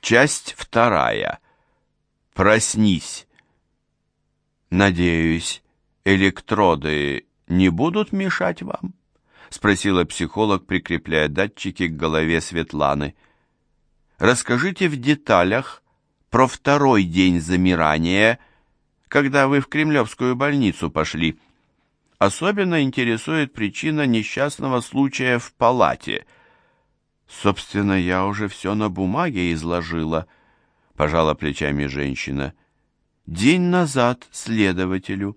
Часть вторая. Проснись. Надеюсь, электроды не будут мешать вам? Спросила психолог, прикрепляя датчики к голове Светланы. Расскажите в деталях про второй день замирания, когда вы в Кремлевскую больницу пошли. Особенно интересует причина несчастного случая в палате. Собственно, я уже все на бумаге изложила, пожала плечами женщина. День назад следователю.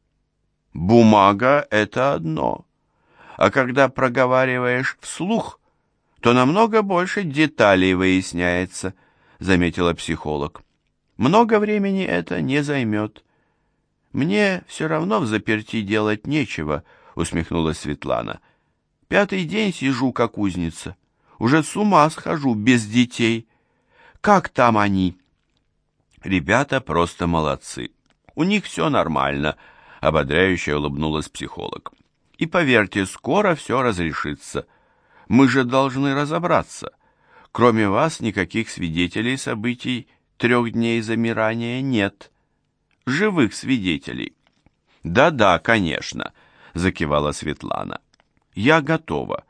Бумага — это одно, а когда проговариваешь вслух, то намного больше деталей выясняется, заметила психолог. Много времени это не займет. Мне все равно взаперти делать нечего, усмехнулась Светлана. 5-й день сижу, как узница. Уже с ума схожу без детей. Как там они? Ребята просто молодцы. У них все нормально, ободряюще улыбнулась психолог. И поверьте, скоро все разрешится. Мы же должны разобраться. Кроме вас никаких свидетелей событий 3 дней замирания нет. Живых свидетелей. Да-да, конечно, закивала Светлана. Я готова.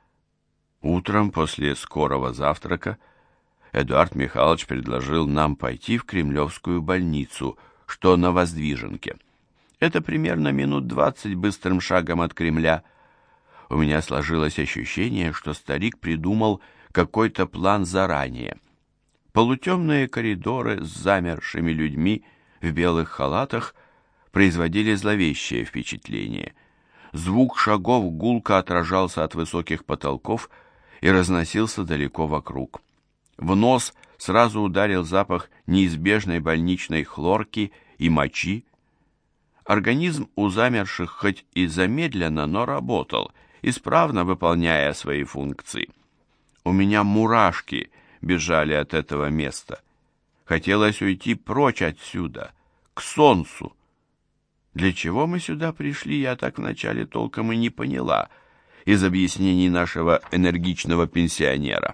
Утром после скорого завтрака Эдуард Михайлович предложил нам пойти в Кремлевскую больницу, что на Воздвиженке. Это примерно минут 20 быстрым шагом от Кремля. У меня сложилось ощущение, что старик придумал какой-то план заранее. Полутемные коридоры с замершими людьми в белых халатах производили зловещее впечатление. Звук шагов гулко отражался от высоких потолков и разносился далеко вокруг. В нос сразу ударил запах неизбежной больничной хлорки и мочи. Организм у замерших хоть и замедленно, но работал, исправно выполняя свои функции. У меня мурашки бежали от этого места. Хотелось уйти прочь отсюда, к солнцу. Для чего мы сюда пришли, я так вначале толком и не поняла из объяснений нашего энергичного пенсионера.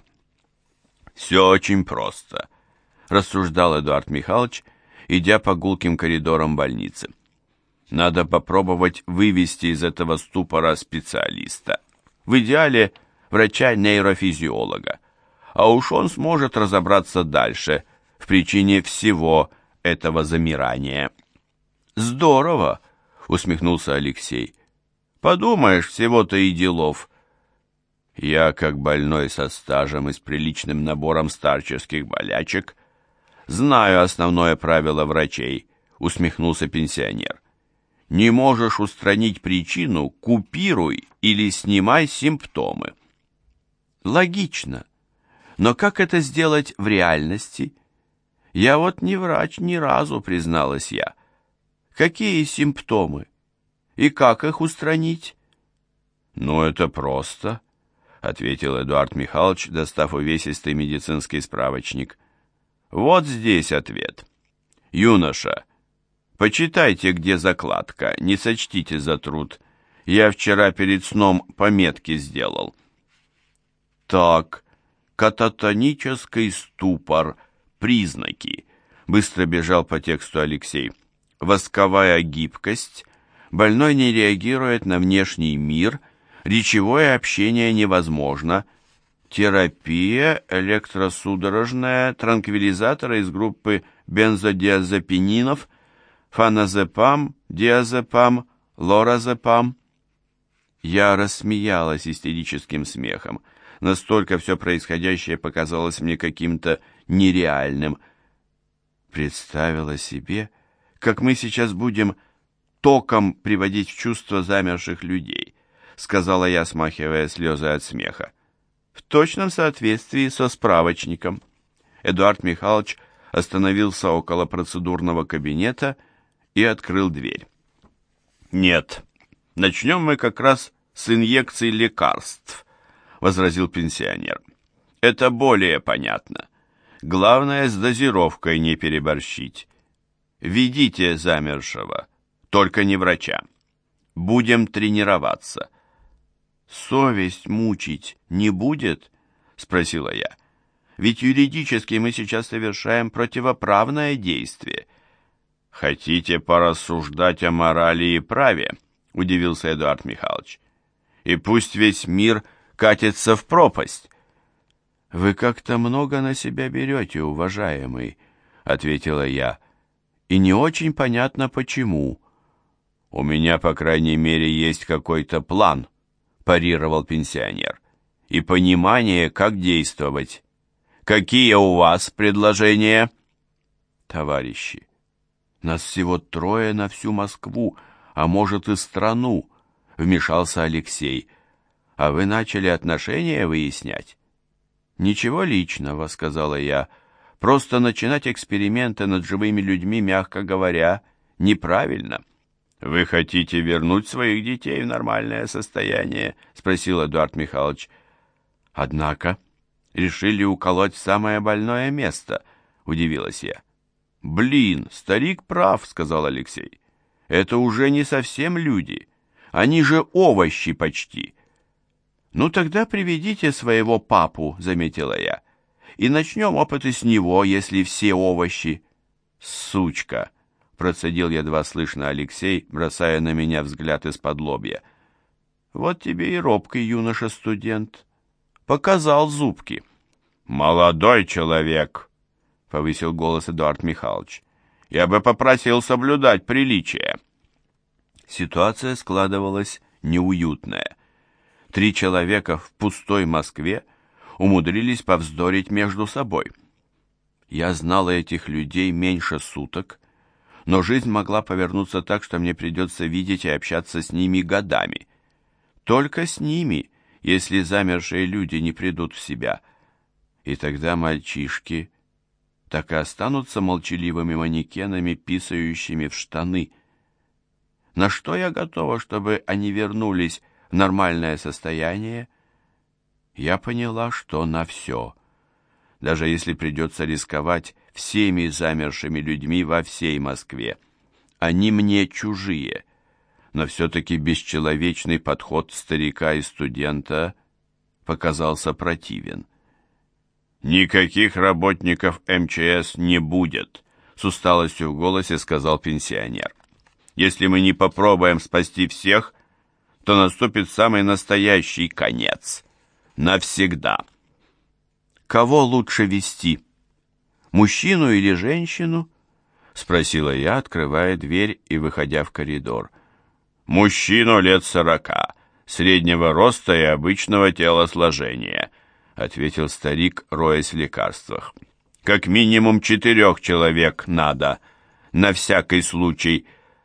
«Все очень просто», — рассуждал Эдуард Михайлович, идя по гулким коридорам больницы. «Надо попробовать вывести из этого ступора специалиста. В идеале врача-нейрофизиолога. А уж он сможет разобраться дальше в причине всего этого замирания». «Здорово», — усмехнулся Алексей. «Подумаешь, всего-то и делов». «Я, как больной со стажем и с приличным набором старческих болячек, знаю основное правило врачей», — усмехнулся пенсионер. «Не можешь устранить причину, купируй или снимай симптомы». Логично. Но как это сделать в реальности? Я вот не врач ни разу, призналась я. Какие симптомы? И как их устранить? Ну, это просто, ответил Эдуард Михайлович, достав увесистый медицинский справочник. Вот здесь ответ. Юноша, почитайте, где закладка, не сочтите за труд. Я вчера перед сном пометки сделал. Так, кататонический ступор, признаки. Быстро бежал по тексту Алексей. Восковая гибкость, больной не реагирует на внешний мир, речевое общение невозможно, терапия, электросудорожная, транквилизаторы из группы бензодиазепининов, феназепам, диазепам, лоразепам. Я рассмеялась истерическим смехом. Настолько все происходящее показалось мне каким-то нереальным. Представила себе, как мы сейчас будем током приводить в чувство замерших людей, сказала я, смахивая слезы от смеха. В точном соответствии со справочником. Эдуард Михайлович остановился около процедурного кабинета и открыл дверь. Нет, начнем мы как раз с инъекций лекарств, возразил пенсионер. Это более понятно. Главное, с дозировкой не переборщить. Ведите замершего, только не врача. Будем тренироваться. Совесть мучить не будет? Спросила я. Ведь юридически мы сейчас совершаем противоправное действие. Хотите порассуждать о морали и праве? Удивился Эдуард Михайлович. И пусть весь мир катится в пропасть. Вы как-то много на себя берете, уважаемый, ответила я. И не очень понятно, почему. У меня, по крайней мере, есть какой-то план, парировал пенсионер, и понимание, как действовать. Какие у вас предложения? Товарищи, нас всего 3 на всю Москву, а может и страну, вмешался Алексей. А вы начали отношения выяснять? Ничего личного, сказала я. Просто начинать эксперименты над живыми людьми, мягко говоря, неправильно. Вы хотите вернуть своих детей в нормальное состояние? Спросил Эдуард Михайлович. Однако решили уколоть самое больное место, удивилась я. Блин, старик прав, сказал Алексей. Это уже не совсем люди. Они же овощи почти. Ну тогда приведите своего папу, заметила я. И начнем опыты с него, если все овощи. Сучка, процедил едва слышно Алексей, бросая на меня взгляд из-под лобья. Вот тебе и робкий юноша-студент. Показал зубки. Молодой человек, повысил голос Эдуард Михайлович. Я бы попросил соблюдать приличие. Ситуация складывалась неуютная. 3 человека в пустой Москве умудрились повздорить между собой. Я знала этих людей меньше суток, но жизнь могла повернуться так, что мне придется видеть и общаться с ними годами. Только с ними, если замершие люди не придут в себя. И тогда мальчишки так и останутся молчаливыми манекенами, писающими в штаны. На что я готова, чтобы они вернулись в нормальное состояние? Я поняла, что на все. Даже если придется рисковать всеми замершими людьми во всей Москве. Они мне чужие, но все-таки бесчеловечный подход старика и студента показался противен. «Никаких работников МЧС не будет», — с усталостью в голосе сказал пенсионер. «Если мы не попробуем спасти всех, то наступит самый настоящий конец. Навсегда». «Кого лучше вести? Мужчину или женщину?» — спросила я, открывая дверь и выходя в коридор. «Мужчину лет 40, среднего роста и обычного телосложения», — ответил старик, роясь в лекарствах. «Как минимум 4 человек надо, на всякий случай».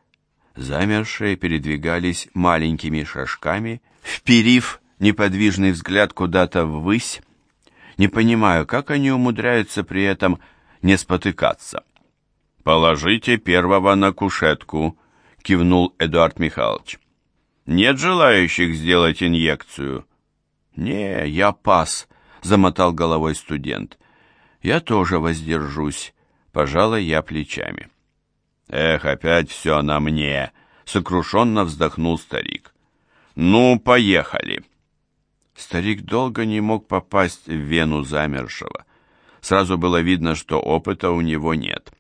Замершие передвигались маленькими шажками, вперив неподвижный взгляд куда-то ввысь. Не понимаю, как они умудряются при этом не спотыкаться. «Положите первого на кушетку», — кивнул Эдуард Михайлович. «Нет желающих сделать инъекцию?» «Не, я пас», — замотал головой студент. «Я тоже воздержусь», — пожалуй, я плечами. «Эх, опять все на мне», — сокрушенно вздохнул старик. «Ну, поехали». Старик долго не мог попасть в вену замершего. Сразу было видно, что опыта у него нет.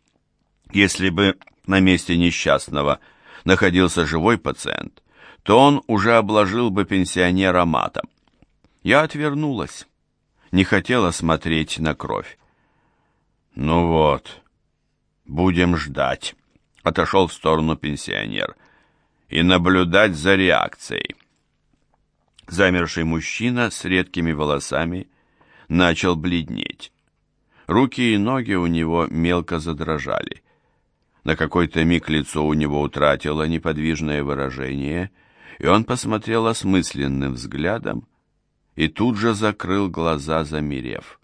Если бы на месте несчастного находился живой пациент, то он уже обложил бы пенсионера матом. Я отвернулась, не хотела смотреть на кровь. «Ну вот, будем ждать», — отошел в сторону пенсионер, «и наблюдать за реакцией». Замерший мужчина с редкими волосами начал бледнеть. Руки и ноги у него мелко задрожали. На какой-то миг лицо у него утратило неподвижное выражение, и он посмотрел осмысленным взглядом и тут же закрыл глаза, замерев.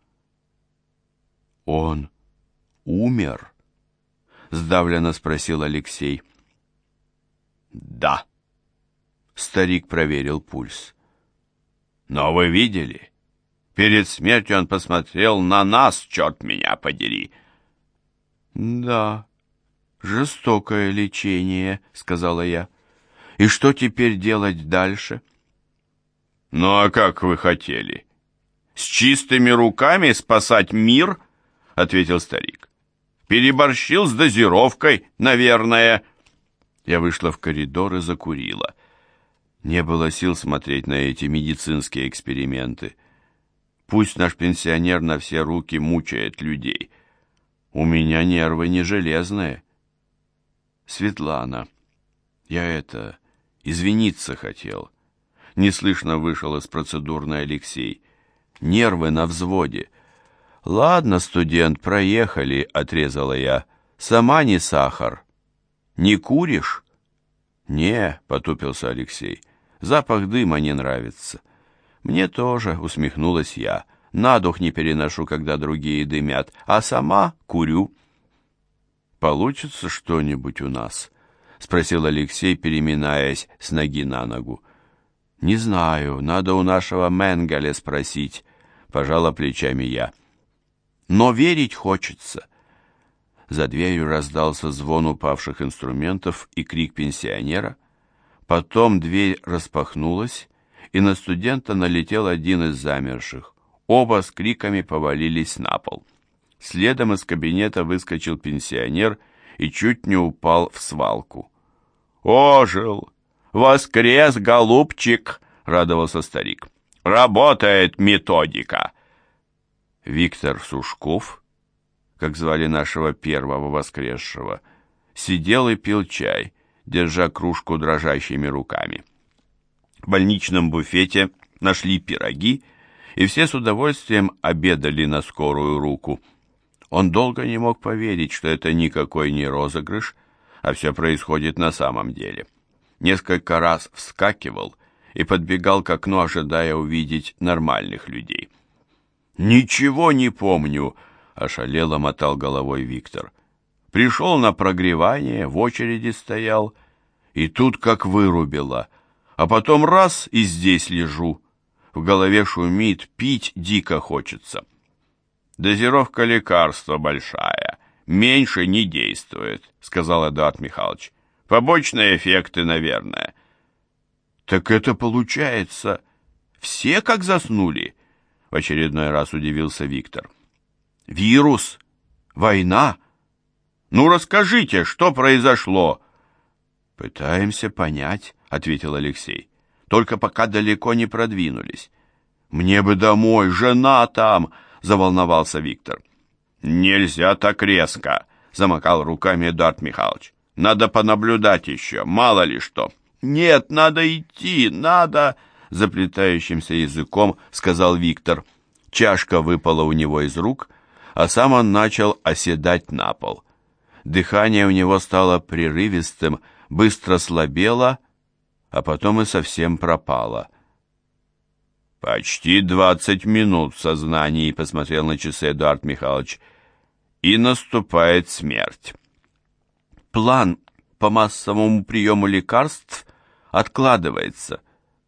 «Он умер?» — сдавленно спросил Алексей. «Да». Старик проверил пульс. «Но вы видели? Перед смертью он посмотрел на нас, черт меня подери!» «Да, жестокое лечение», — сказала я. «И что теперь делать дальше?» «Ну а как вы хотели? «С чистыми руками спасать мир?» — ответил старик. «Переборщил с дозировкой, наверное». Я вышла в коридор и закурила. Не было сил смотреть на эти медицинские эксперименты. Пусть наш пенсионер на все руки мучает людей. У меня нервы не железные. Светлана, я извиниться хотел. Неслышно вышел из процедурной Алексей. Нервы на взводе. Ладно, студент, проехали, отрезала я. Сама не сахар. Не куришь? Не, потупился Алексей. Запах дыма не нравится. Мне тоже, усмехнулась я. На дух не переношу, когда другие дымят, а сама курю. Получится что-нибудь у нас? Спросил Алексей, переминаясь с ноги на ногу. Не знаю, надо у нашего Менгеле спросить, пожала плечами я. Но верить хочется. За дверью раздался звон упавших инструментов и крик пенсионера. Потом дверь распахнулась, и на студента налетел один из замерших. Оба с криками повалились на пол. Следом из кабинета выскочил пенсионер и чуть не упал в свалку. «Ожил! Воскрес, голубчик!» — радовался старик. «Работает методика!» Виктор Сушков, как звали нашего первого воскресшего, сидел и пил чай, держа кружку дрожащими руками. В больничном буфете нашли пироги, и все с удовольствием обедали на скорую руку. Он долго не мог поверить, что это никакой не розыгрыш, а все происходит на самом деле. Несколько раз вскакивал и подбегал к окну, ожидая увидеть нормальных людей. «Ничего не помню», — ошалело мотал головой Виктор. «Пришел на прогревание, в очереди стоял, и тут как вырубило, а потом раз и здесь лежу. В голове шумит, пить дико хочется. Дозировка лекарства большая, меньше не действует», — сказал Эдуард Михайлович. «Побочные эффекты, наверное». «Так это получается, все как заснули?» — в очередной раз удивился Виктор. «Вирус? Война? Ну, расскажите, что произошло?» «Пытаемся понять», — ответил Алексей. «Только пока далеко не продвинулись». «Мне бы домой, жена там!» — заволновался Виктор. «Нельзя так резко!» — замахал руками Эдуард Михайлович. «Надо понаблюдать еще, мало ли что». «Нет, надо идти, надо!» — заплетающимся языком сказал Виктор. Чашка выпала у него из рук, а сам он начал оседать на пол. Дыхание у него стало прерывистым, быстро слабело, а потом и совсем пропало. «Почти 20 минут в сознании», — посмотрел на часы Эдуард Михайлович, — «и наступает смерть». «План по массовому приему лекарств откладывается.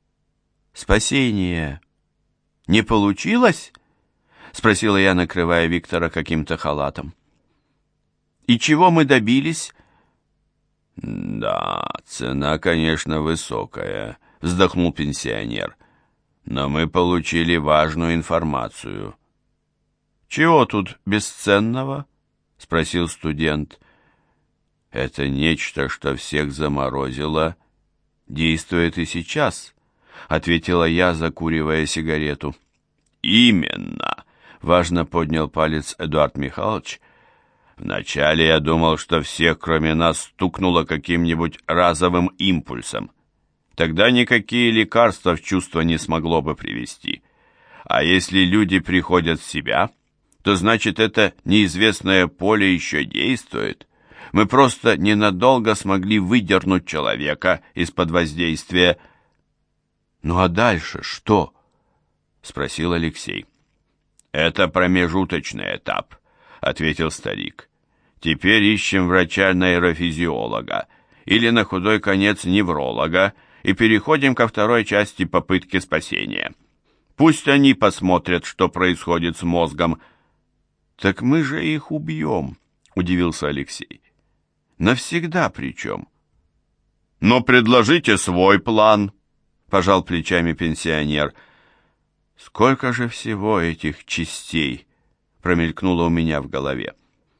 Спасение не получилось?» — спросила я, накрывая Виктора каким-то халатом. «И чего мы добились?» «Да, цена, конечно, высокая», — вздохнул пенсионер. «Но мы получили важную информацию». «Чего тут бесценного?» — спросил студент. «Это нечто, что всех заморозило, действует и сейчас», — ответила я, закуривая сигарету. «Именно», — важно поднял палец Эдуард Михайлович. «Вначале я думал, что всех, кроме нас, стукнуло каким-нибудь разовым импульсом. Тогда никакие лекарства в чувство не смогло бы привести. А если люди приходят в себя, то значит это неизвестное поле еще действует. Мы просто ненадолго смогли выдернуть человека из-под воздействия». «Ну а дальше что?» — спросил Алексей. «Это промежуточный этап», — ответил старик. «Теперь ищем врача-нейрофизиолога или на худой конец невролога и переходим ко второй части попытки спасения. Пусть они посмотрят, что происходит с мозгом». «Так мы же их убьем», — удивился Алексей. «Навсегда причем». «Но предложите свой план», — пожал плечами пенсионер. Сколько же всего этих частей промелькнуло у меня в голове.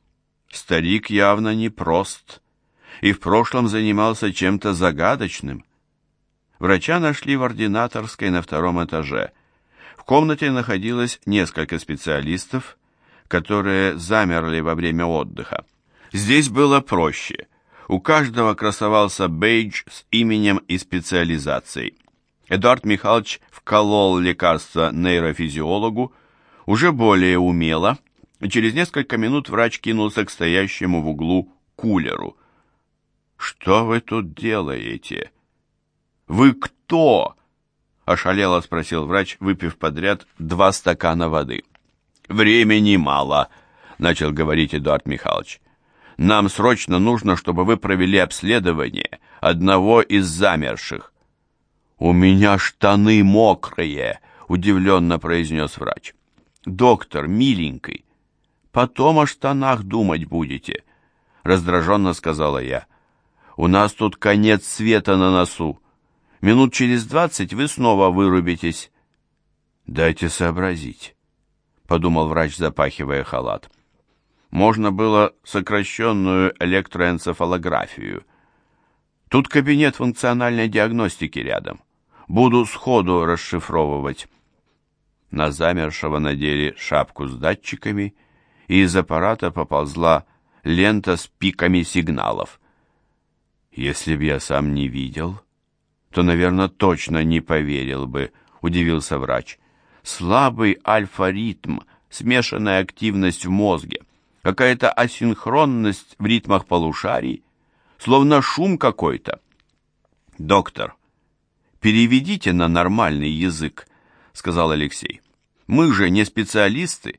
Старик явно непрост и в прошлом занимался чем-то загадочным. Врача нашли в ординаторской на 2-м этаже. В комнате находилось несколько специалистов, которые замерли во время отдыха. Здесь было проще. У каждого красовался бейдж с именем и специализацией. Эдуард Михайлович вколол лекарство нейрофизиологу уже более умело, и через несколько минут врач кинулся к стоящему в углу кулеру. «Что вы тут делаете?» «Вы кто?» — ошалело спросил врач, выпив подряд 2 стакана воды. «Времени мало», — начал говорить Эдуард Михайлович. «Нам срочно нужно, чтобы вы провели обследование одного из замерших». «У меня штаны мокрые», — удивленно произнес врач. «Доктор, миленький, потом о штанах думать будете», — раздраженно сказала я. «У нас тут конец света на носу. Минут через 20 вы снова вырубитесь». «Дайте сообразить», — подумал врач, запахивая халат. «Можно было сокращенную электроэнцефалографию. Тут кабинет функциональной диагностики рядом. Буду сходу расшифровывать». На замершего надели шапку с датчиками, и из аппарата поползла лента с пиками сигналов. «Если б я сам не видел, то, наверное, точно не поверил бы», — удивился врач. «Слабый альфа-ритм, смешанная активность в мозге, какая-то асинхронность в ритмах полушарий, словно шум какой-то». «Доктор, переведите на нормальный язык», — сказал Алексей. «Мы же не специалисты».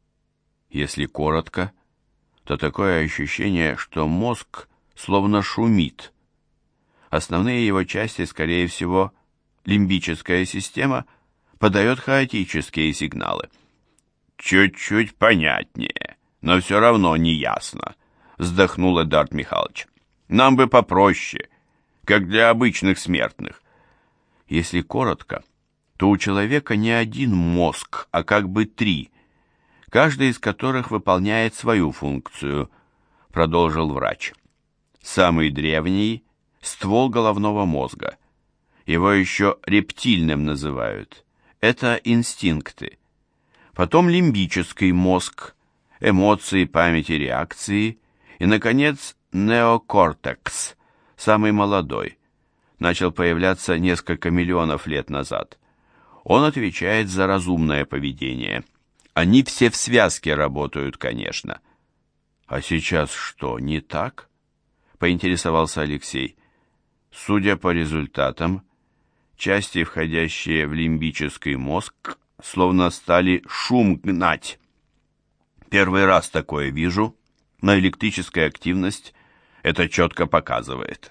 Если коротко, то такое ощущение, что мозг словно шумит. Основные его части, скорее всего, лимбическая система, подает хаотические сигналы. «Чуть-чуть понятнее, но все равно не ясно», — вздохнул Эдуард Михайлович. «Нам бы попроще, как для обычных смертных». Если коротко, то у человека не один мозг, а как бы 3, каждый из которых выполняет свою функцию, продолжил врач. Самый древний – ствол головного мозга. Его еще рептильным называют. Это инстинкты. Потом лимбический мозг, эмоции, память и реакции. И, наконец, неокортекс, самый молодой. Начал появляться несколько миллионов лет назад. Он отвечает за разумное поведение. Они все в связке работают, конечно. А сейчас что, не так? Поинтересовался Алексей. Судя по результатам, части, входящие в лимбический мозг, словно стали шум гнать. Первый раз такое вижу, но электрическая активность это четко показывает.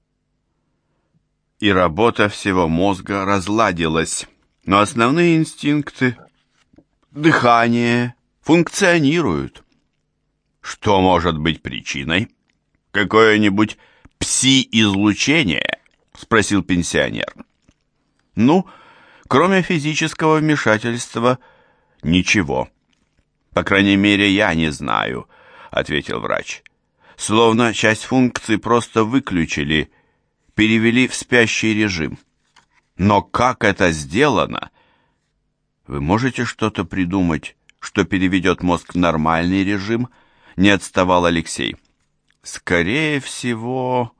И работа всего мозга разладилась, но основные инстинкты, дыхание, функционируют. Что может быть причиной? Какое-нибудь пси-излучение? Спросил пенсионер. Ну, кроме физического вмешательства, ничего. По крайней мере, я не знаю, ответил врач. Словно часть функций просто выключили, перевели в спящий режим. Но как это сделано? Вы можете что-то придумать, что переведет мозг в нормальный режим? Не отставал Алексей. Скорее всего...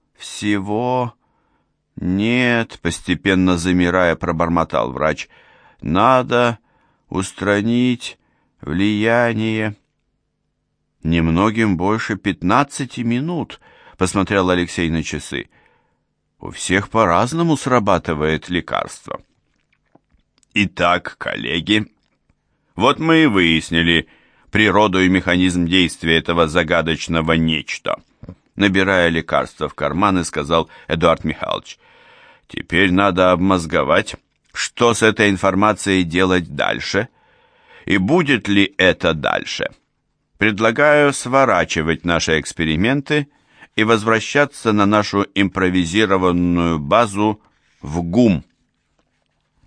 Нет, постепенно замирая, пробормотал врач. Надо устранить влияние. Немногим больше 15 минут, посмотрел Алексей на часы. У всех по-разному срабатывает лекарство. Итак, коллеги, вот мы и выяснили природу и механизм действия этого загадочного нечто. Набирая лекарство в карман, и сказал Эдуард Михайлович. Теперь надо обмозговать, что с этой информацией делать дальше, и будет ли это дальше. Предлагаю сворачивать наши эксперименты и возвращаться на нашу импровизированную базу в ГУМ.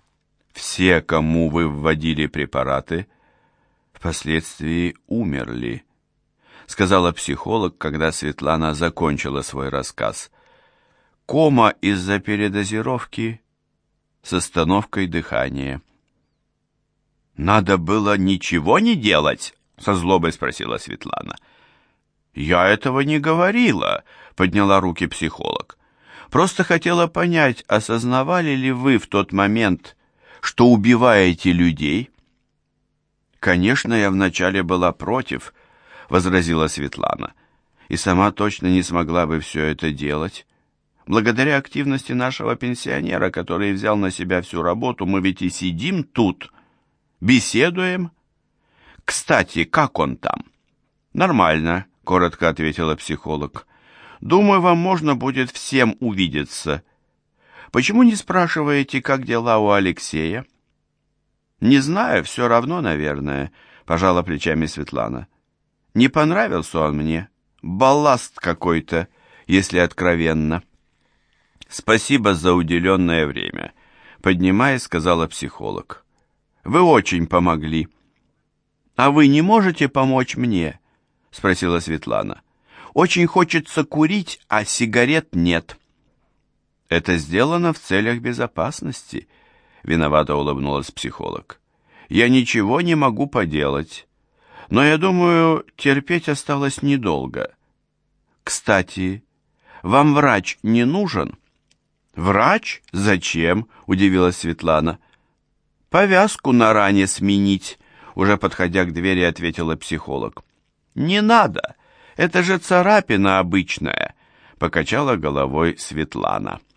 Все, кому вы вводили препараты, впоследствии умерли, сказала психолог, когда Светлана закончила свой рассказ. Кома из-за передозировки с остановкой дыхания. «Надо было ничего не делать?» — со злобой спросила Светлана. «Я этого не говорила», — подняла руки психолог. «Просто хотела понять, осознавали ли вы в тот момент, что убиваете людей?» «Конечно, я вначале была против», — возразила Светлана, «и сама точно не смогла бы все это делать. Благодаря активности нашего пенсионера, который взял на себя всю работу, мы ведь и сидим тут, беседуем. Кстати, как он там?» «Нормально», — коротко ответила психолог. «Думаю, вам можно будет всем увидеться. Почему не спрашиваете, как дела у Алексея?» «Не знаю, все равно, наверное», — пожала плечами Светлана. «Не понравился он мне. Балласт какой-то, если откровенно». «Спасибо за уделенное время», — поднимаясь, сказала психолог. «Вы очень помогли». «А вы не можете помочь мне?» — спросила Светлана. «Очень хочется курить, а сигарет нет». «Это сделано в целях безопасности», — виновато улыбнулась психолог. «Я ничего не могу поделать, но я думаю, терпеть осталось недолго. Кстати, вам врач не нужен?» «Врач? Зачем?» — удивилась Светлана. «Повязку на ране сменить», — уже подходя к двери, ответила психолог. «Не надо, это же царапина обычная», — покачала головой Светлана.